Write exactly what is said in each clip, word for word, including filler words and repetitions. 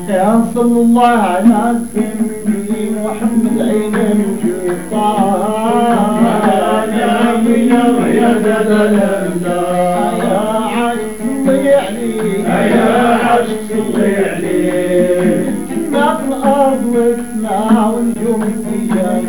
يا صلى الله على سيدنا محمد عين الجفار يا من يا دلال يا عشق صلي عليه يا عشق صلي عليه ما في الارض والسماء ونجوم السجاد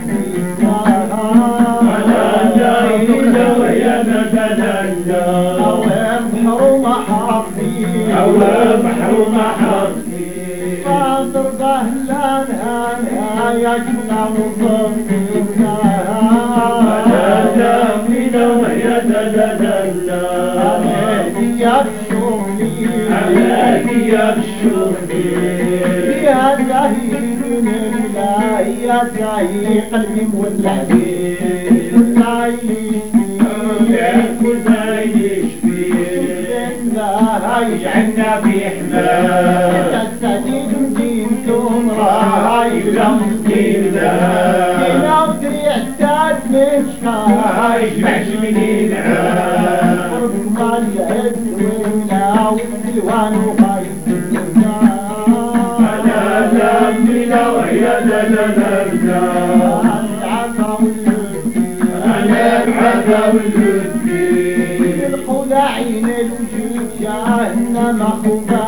انا جايين ويا دلال بحر ومحار فيه او بحر ومحر فيه خاطر بهلانها يا جنة وصفينا انا جايين ويا دلال يا شوقي يا الشوقي يا زهير من الله يا زهير قلبي مولع بيه يا كل عيش فيه يجعلنا في حماه تستدين دينكم راي يمكن ذا يناطري احتاج من شخاي يجمعش من ينعام قربكم العز ولا والديوان وغايب انا لمنا ويا دلالنا انا العفا واللذي الحول عين الوجود جهنم خوفا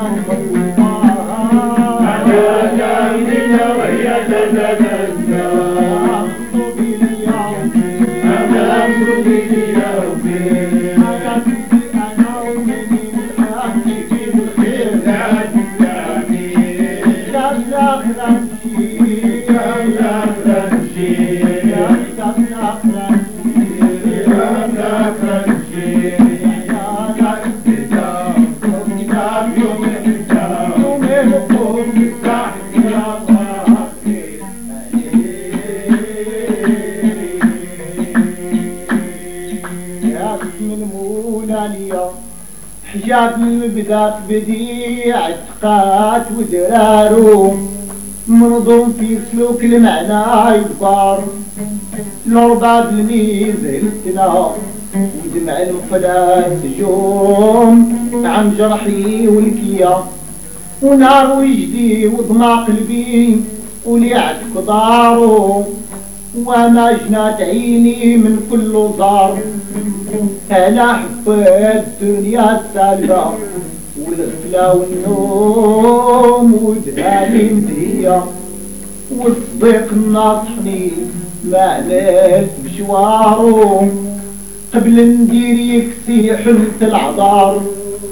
انا لمنا ويا دلالنا انا امري ليومي انا ومني الحاكي بالخير لا تخرجي لا تنسي لا حجاب المبدات بديع اعتقاد ودرارو منظوم في سلوك المعنى يدبار الأرباب الميز التنا ودمع المقلات جوم عن جرحي والكيا ونار وجدي وضمع قلبي وليعتك دارو وما جنات عيني من كل زار انا حبيت الدنيا السالفة والغفلة والنوم ودهالي مدهية والصديق ناصحني ما عملت بشوارو قبل ندير يكسي حلت العذار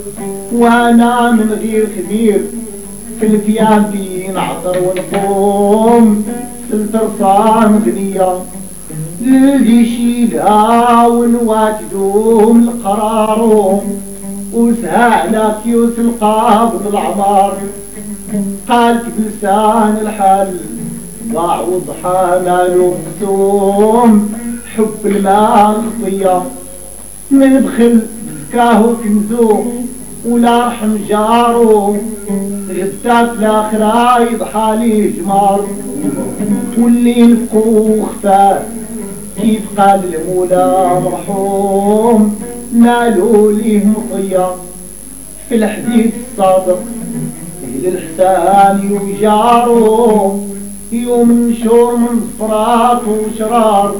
وانا من غير خبير في الفيام في نعطر ونقوم سلطرصان غنية اللي شيلها ونواجدهم القرار وسهالك يوس القابض العمار قالت بلسان الحل ضاع وضحى مالو مقسوم حب الماء خطية من بخل بكاهو كنزو ولا رحم جارو غدات الاخرى يضحى لي جمار واللي نفقو خفاه كيف قال المولى مرحوم نالوا ليه مطية في الحديث الصادق اهل الحسان وجارو يوم نشور من صفرات وشرار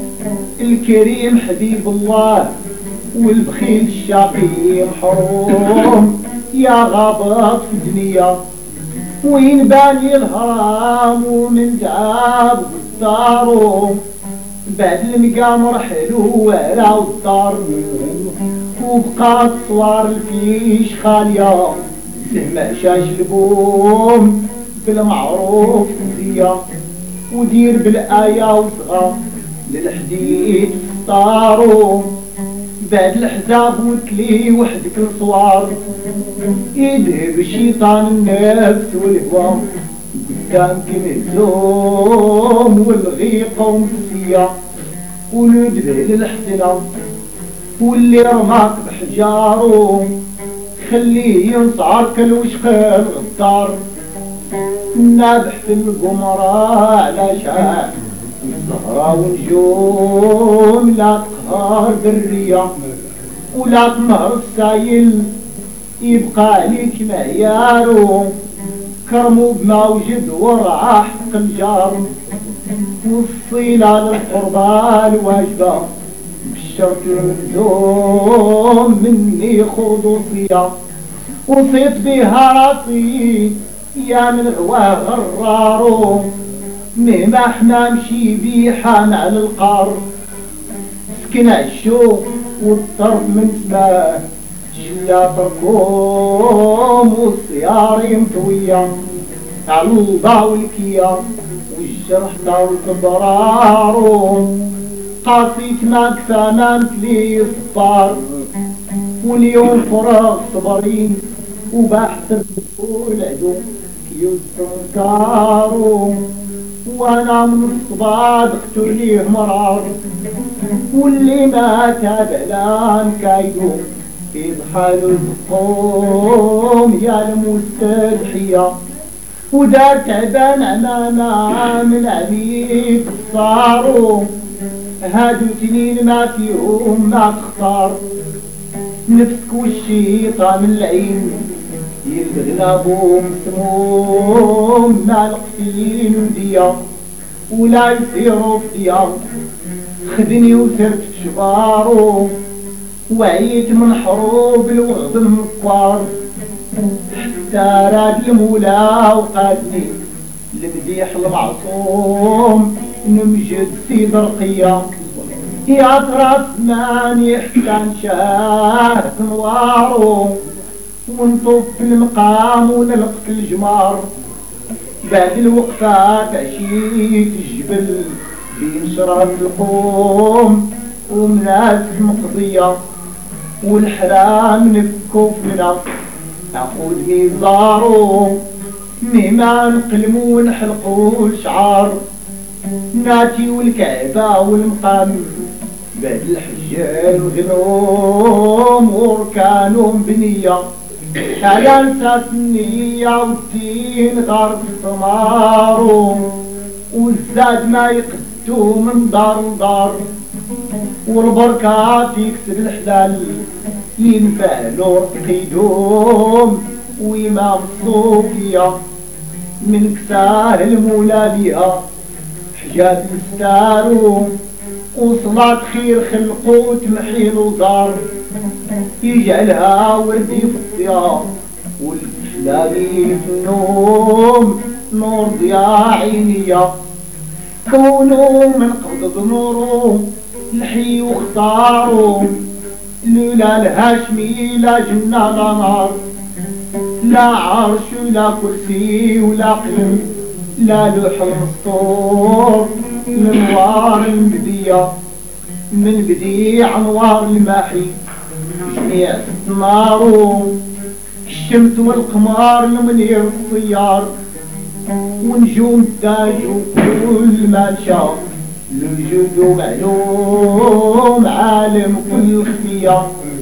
الكريم حبيب الله والبخيل الشقي محروم يا غابط في الدنيا وين باني الهرام ومن جاب الدارو بعد المقامر حلو وعلى الدار وبقات صوار الفيش خالية سمع شاش البوم بالمعروف مزية ودير بالآية وصغى للحديد فطارو بعد الحزاب وتلي وحدك الصوار يذهب الشيطان النفس والهوى قدامك مهزوم والغيقة ومسية ولدبه للحسنة واللي رماك بحجارو خليه ينصعر كالوشخال غدار نابح في القمرة على شعر الزهرة ونجوم لا تقهر برية ولا تنهر السايل يبقى عليك معيارو كرموا بموجد ورعى حق الجار والصيلة للقربى الواجبة بالشرط الملزوم مني خصوصية وصيت بها راسي يا من غواه غرارو مهما احنا نمشي بيحان على القار سكن عشو والطرف من سماه جلا طركم والسياري مطوية على الوضع والكيا والجرح دار الكبرارو قاسيت ما كفانانت لي صبار واليوم فراغ صبرين وبحث والعدو كيوتنكارو وانا من الصباد قتليه مرار واللي ما تابعلان كايدو يضحى القوم يا المستدحية ودار تعبان امانا من عليك صاروا هادو تنين ما فيهم ما تختار نفسك والشيطان العين يلبغنا بوم سموم ما القتين وديا ولا يصيروا فيا خدني وسرت في شبارو وعيت من حروب الوغد المكوار حتى راد المولا وقادني المديح المعصوم نمجد في برقية يا ترى ثماني حتى نشاه نوارو ونطوف في المقام ونلقى الجمار بعد الوقفات عشيت الجبل بين شرف القوم ومناس مقضية والحرام نفكو فينا عقود ميزارو مهما نقلمو ونحلقو الشعار ناتي والكعبة والمقام بعد الحجال والغنوم وركانهم بنية على نساس النية والدين غرب الثمارو والزاد ما يقدو من دار لدار والبركات يكسب الحلال ينفعلو رقيدهم وإمام الصوفية من كساه المولى ليها حجاب الستارو وصلاة خير خلقو تمحي الوزار يجعلها وردي في الضياء والحلالي في النوم نور ضياء عينية كونوا من قبض نورو الحي واختاروا لولا الهاشمي لا جنة لا نار لا عرش ولا كرسي ولا قلم لا لوح المسطور الانوار المبدية من بديع انوار الماحي جميع النار الشمس والقمر المنير الطيار ونجوم التاج وكل ما شاء الوجود معلوم عالم كل خفية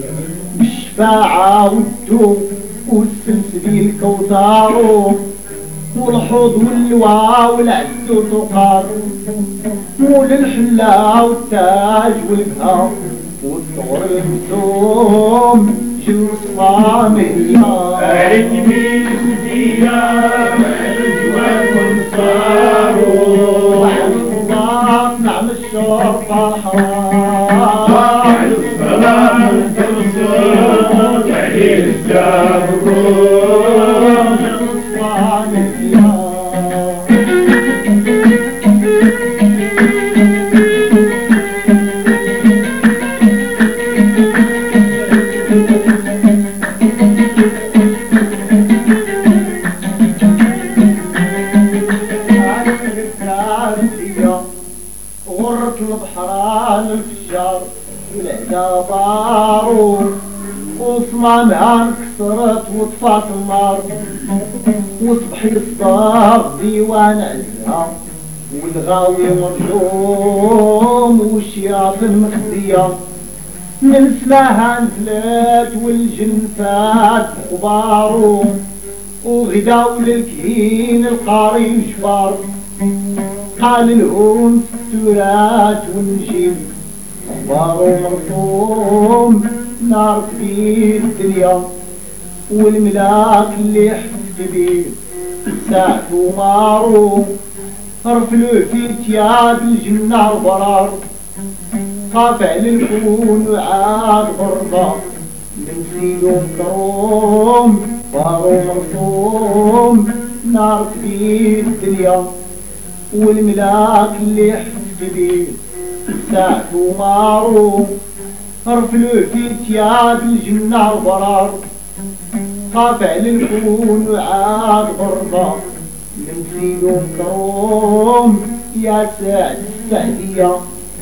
بالشفاعة والدوم والسلسبيل كوثار والحوض واللواء والعز والتقار مول الحلا والتاج والبهار والثغر المسوم جل صامية أرجمي الديار والمنصار وعلى نعم الشرطة الحرام وعلى الصلاة والتصور عليه الجبروت غرة البحران الفجار والعدا طاروا وصمامها انكسرت وطفات النار وصبحي الصاغ ديوان عزها والغاوي مرجوم والشياط المخزية من سماها نزلت والجنفات غبارو وغداو للكهين القاري الجفار قال لهم التراث والنجيم اخبار مرسوم نار كبير الدنيا والملاك اللي حفت بيه ساعتو مارو رفلو في تياب الجنة البرار خاف على الكون وعاد غربة نسيلو مكروم بارو مرسوم نار في الدنيا والملاك اللي حس بيه ساعتو مارو رفلو في تياب الجنة البرار خاف على الكون وعاد غربة نسيلو مكروم يا سعد السعدية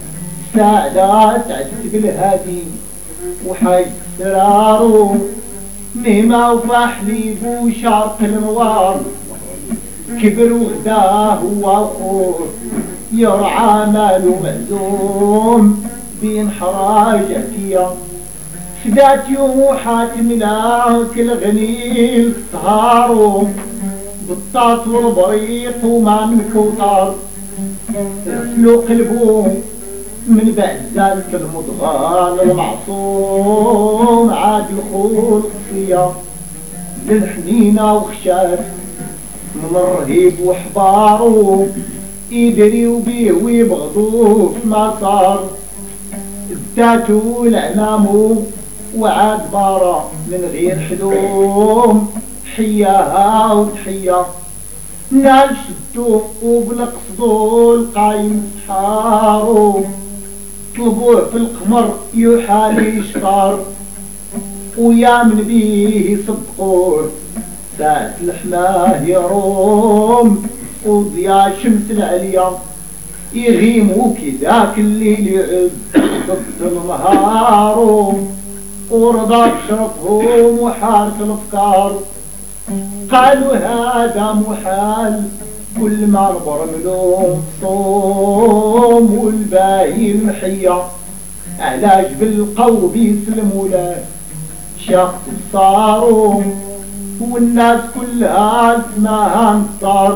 سعدة تعتب الهادي وحي سرارو مهما وفحلي بوشرق النوار كبر وغداه هو وخور يرعى مالو مهزوم بين حراجتيا فدات يوم حاتم لاك الغنيل سهارو بالطاط والبريق وما من كوطار غسلو قلبو من بعد ذلك المضغان المعصوم عاد الخلق فيا للحنينة وخشاش من الرهيب وحبارو يدريو بيه ويبغضوه ما صار التاتو العنامو وعاد بارا من غير حلوم حياها وتحيا نال شدو وبالقصدو القايم سحارو طلبوه في القمر يحالي شطار ويامن بيه يصدقوه ساعة الحماه يروم وضيا شمس العليا يغيموا كذاك الليل يعد ضد النهار ورضا بشرفهم وحارة الافكار قالوا هذا محال كل ما البرملوم صوم والباقي المحية علاج بالقوب يسلموا له شخص صاروا والناس كلها اسمها انتصار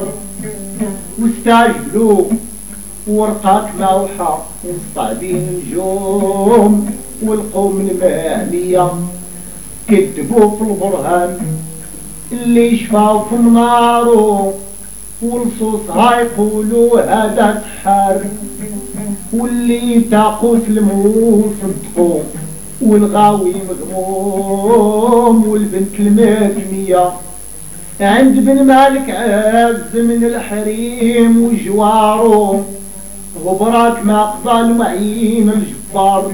واستعجلوا ورقات موحى ومصطعدين نجوم والقوم المهنية كتبوا في البرهان اللي شفاو في منارو والصوصها يقولوا هذا تحار واللي تاقوا سلموا صدقوا والغاوي مغموم والبنت المهتمية عند بن مالك عز من الحريم وجوارو غبرات ما قضى المعين الجبار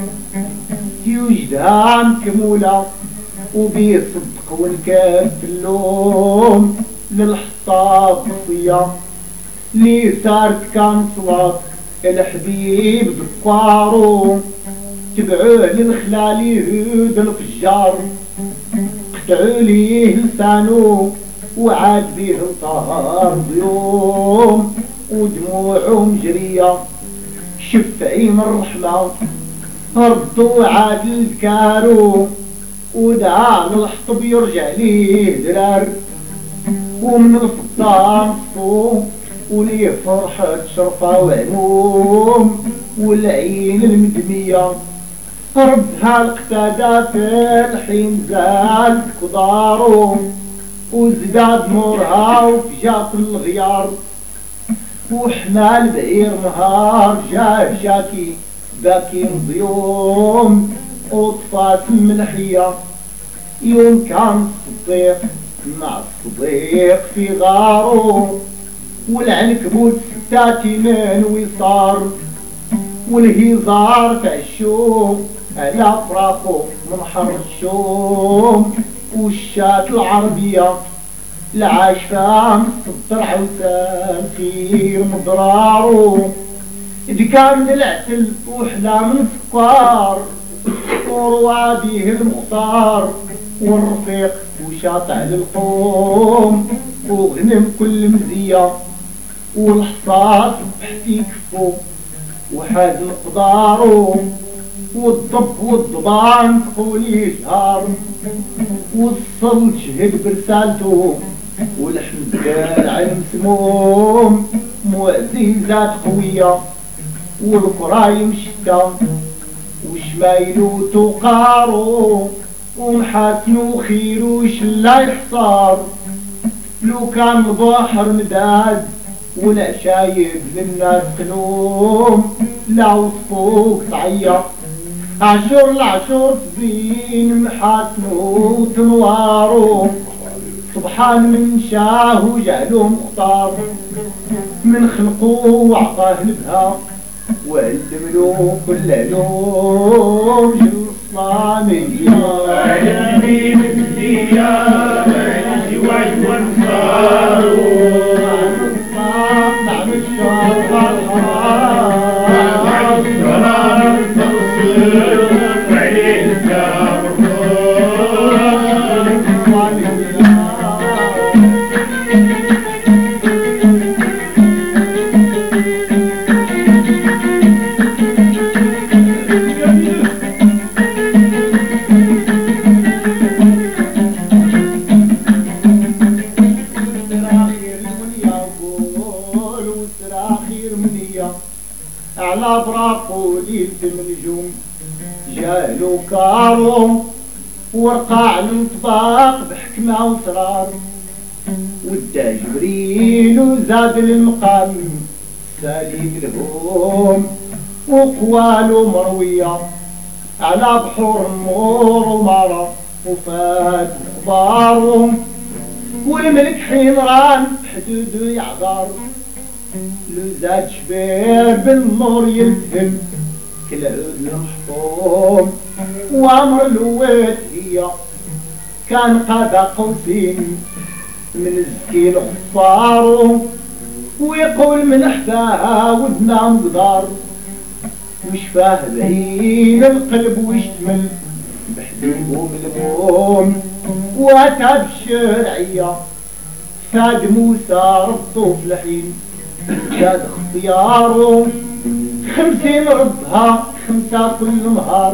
يوجدها مكمولة وبيه صدق والكاف اللوم للحطاب بصية لي صارت كان صلاة الحبيب دقارو تبعوه للخلال يهود الفجار قطعوا ليه لسانو وعاد بيه طهار ضيوم ودموعهم جرية شف عين الرحمة ردوا عاد الكارو ودعا للحطب يرجع ليه درار ومن الفضة نصو وليه فرحة شرفة وعموم والعين المدمية ردها القتادة في الحين زاد قدارو وزداد نورها وفجات الغيار وحمال بعير نهار جاه شاكي باكي ضيوم وطفات الملحية يوم كان الصديق مع الصديق في غارو والعنكبوت ستاتي من وصار والهزار تعشو على فراقو من حر الشوم والشات العربية العاشفة مصدر عوسان في مضرارو دكا من العسل وحلا من سكار ورواديه المختار والرفيق وشاطع للقوم وغنم كل مزية والحصاد بحتي كفو وحاد مقدارو والضب والضبان تقولي جهار والصل شهد برسالته والحمد كان علم سموم معزيزات قوية والقرايم شتا وشمايلو تقارو ومحاسنو خيرو شلا يحصار لو كان البحر مداد ولا شايب للناس قنوم لا وصفوك تعيط عشور العشور تزين محاسنو تنوارو سبحان من شاه وجعلو مختار من خلقو وعطاه البهاء والملوك كل علوم جل الصامية عيني مثلية الزواج وانصاره نعم الشرف الحرام الصلاة تنصر عليه على براقو ليلة النجوم جالو كارو ورقع الانطباق بحكمة وسرار ودا جبريل وزاد للمقام سالي الهوم وقوالو مروية على بحور النور ومارا وفات اخبارهم والملك حين ران حدودو يعذار لو زاد شبير بالنور يلتهم كل عود المحطوم وامر الويت هي كان قاد قوسين من الزكين خفارو ويقول من احداها ودنا مقدار وشفاه بعين القلب ويشتمل بحبيبه ملموم واتى بالشرعية فاد موسى ربطو في الحين جاد اختياره خمسين ردها خمسة كل نهار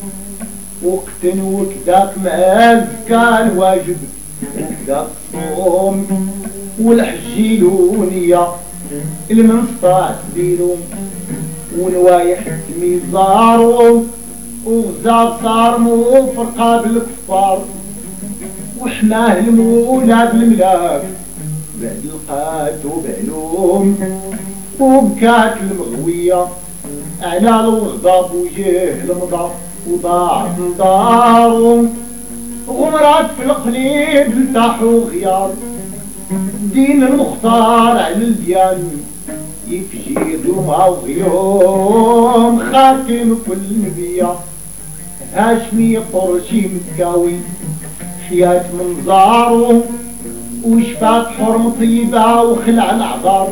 وقت وكداك معاز كان واجب وكداك الصوم والحجيلونية المنصات بيرو ونوايح الميزارو وغزاب صار موفرقة بالكفار وحماه المولى بالملاك بعد القات وبعلوم وبكات المغوية على الغضب وجه المضى وضاع من دارو غمرات في القليب التاحوا غيار دين المختار على الديان يفجي ظلمة وغيوم خاتم كل نبية هاشمي قرشي متكاوي خيات منظارو وشفات حرم طيبة وخلع العذار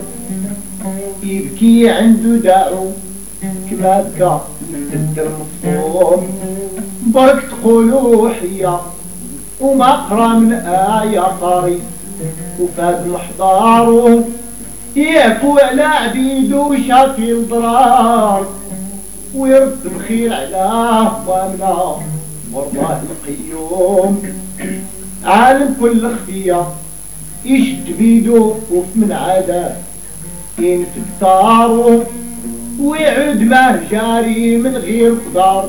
يبكي عنده داعو كما بكى الدر مصوم برك تقولوا حيا وما قرا من آية قاري وفاد محضارو يعفو على عبيدو شافي الضرار ويرد بخير على ضامنا مرضاه القيوم عالم كل خفيه يشد بيدو وفي من عاده ينفد دارو ويعود ماه جاري من غير قدار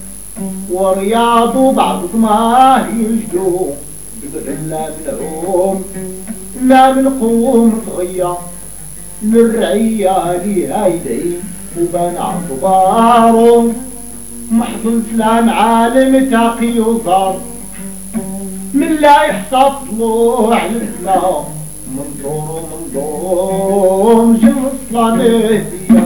ورياضو بعض ما يجدو بدل لا منعوم لا من قوم تغيا للرعية ليها يدعي وبان عطبارو محض السلام عالم تاقي وصار من لا يحصى طلوع الإسلام منظور منظور جل الصلاة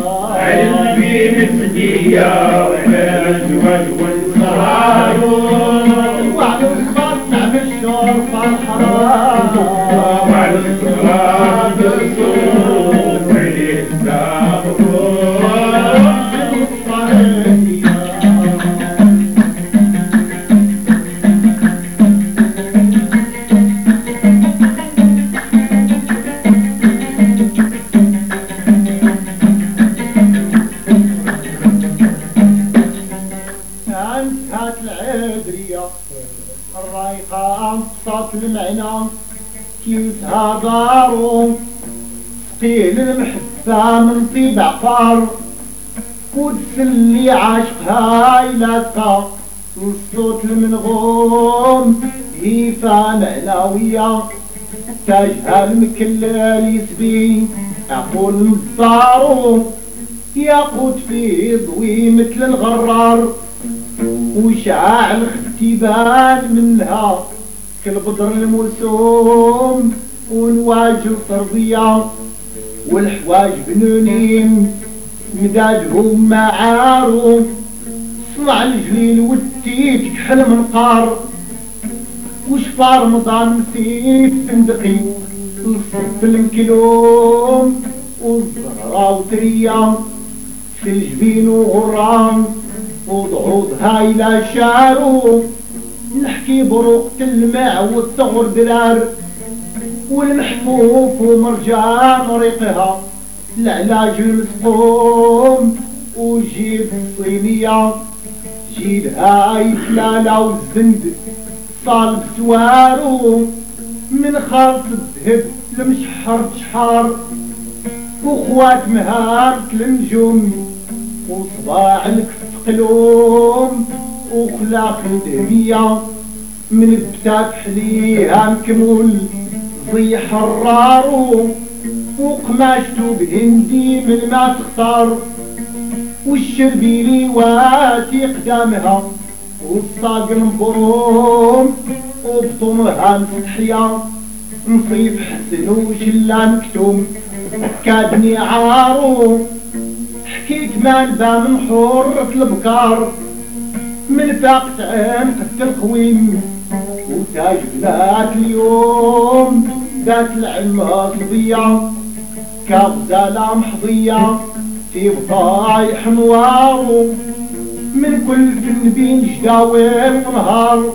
علمي مثلية والزواج والصرار وعلى الخط بالشرف الحرام وعلى الصلاة بالصوم والإسلام الرايقة صوت المعنى كيسها دارو ثقيل المحبة من طيب عقار قدس اللي عاشقها يلاقى الصوت المنغوم هيفا معنوية تاجها المكلل يسبي أقول مصارو ياقوت في ضوي مثل الغرار وشعاع الاختبان منها كالبدر المرسوم ونواجه ترضية والحواج بنونين مدادهم معارو صنع الجليل والتيت كحل منقار وشفا رمضان نسيت فندقي الصف المكلوم والزهرة وتريا في الجبين وغرام وضعوضها إلى شارو نحكي بروقة الماء والثغر درار والمحفوف ومرجان ريقها العلاج المسقوم وجيب الصينية جيدها يتلالى والزند صالب سوارو من خالط الذهب لمشحر تشحار وخوات مهار النجوم وصباع الكف قلوم وخلاق الدهمية من بتاك حليها مكمول زي حرارو وقماشتو بهندي من ما تختار والشربيلي واتي قدامها والصاق مبروم وبطونها مستحية نصيف حسن وشلا مكتوم كادني عارو حكيت ما نبا من حرة البكار من فاقت عين قد الخويم وتاج بنات اليوم ذات العلمة صبية كغزالة محظية في بضايح نوارو من كل فن بين جداول ونهار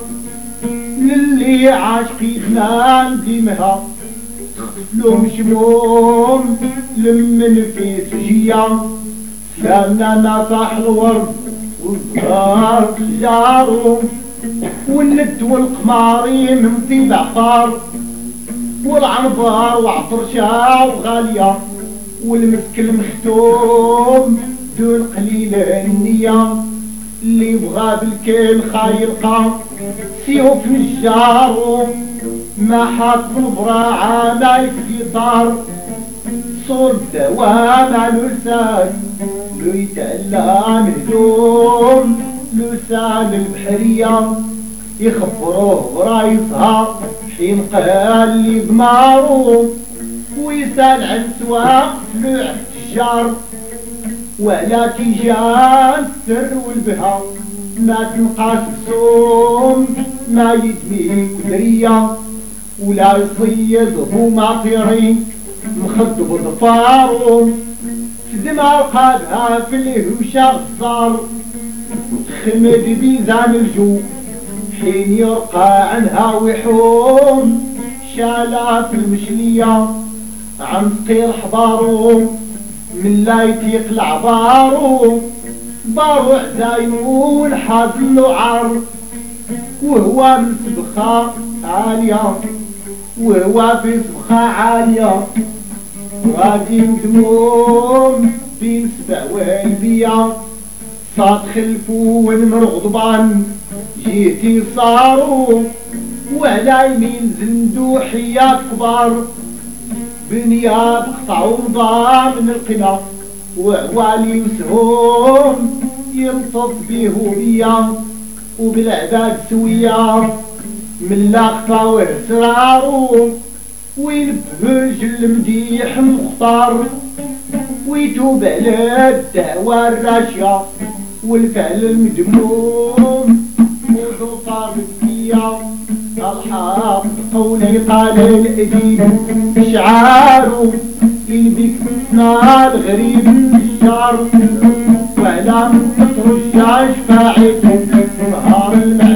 للي عاشقي فنان ديمها لهم شموم لمن في سجية سلامنا نطاح الورد والزهار تجارو والند والقماري من طيب عقار والعنبر وعطرشة وغالية والمسك المختوم دون قليلة النية اللي بغى بالكيل خايلقة سيوف نجارو ما حاط البراعة ما يفدي طار صور الدوام على لسان لو يتألى مهدوم لسان البحرية يخبروه برايصها حين قال لي ضمارو ويسال عن سواق طلوع التجار وعلى تيجان السر والبها ما تنقاس السوم ما يدمي قدرية ولا يصيد هما طيرين مخد بضفارو دماغ قادها في الهوشة غزار خمد بيزان الجو حين يرقى عنها ويحوم شالات المشلية عم تقير حضارو من لا يتيق العبارو بارو عزايون حاضن عار وهو من سبخة عالية وهو في سبخة عالية غادي مدموم بين سبع والبية صاد خلفو والمرغضبان جيتي صارو وعلى يمين زندو حيات كبار بنياب قطعوا رضا من القنا وعوالي وسهوم يلطف بيه بيا وبالعباد سوية من لاقطة واسرارو وينبهج المديح مختار ويتوب على الدعوة الراشية والفعل المدموم وضوطار مكية الحاق قولي قال الأديب شعاره يلبك نار غريب الشعر وعلى مطر الشاش فاعل نهار المعارف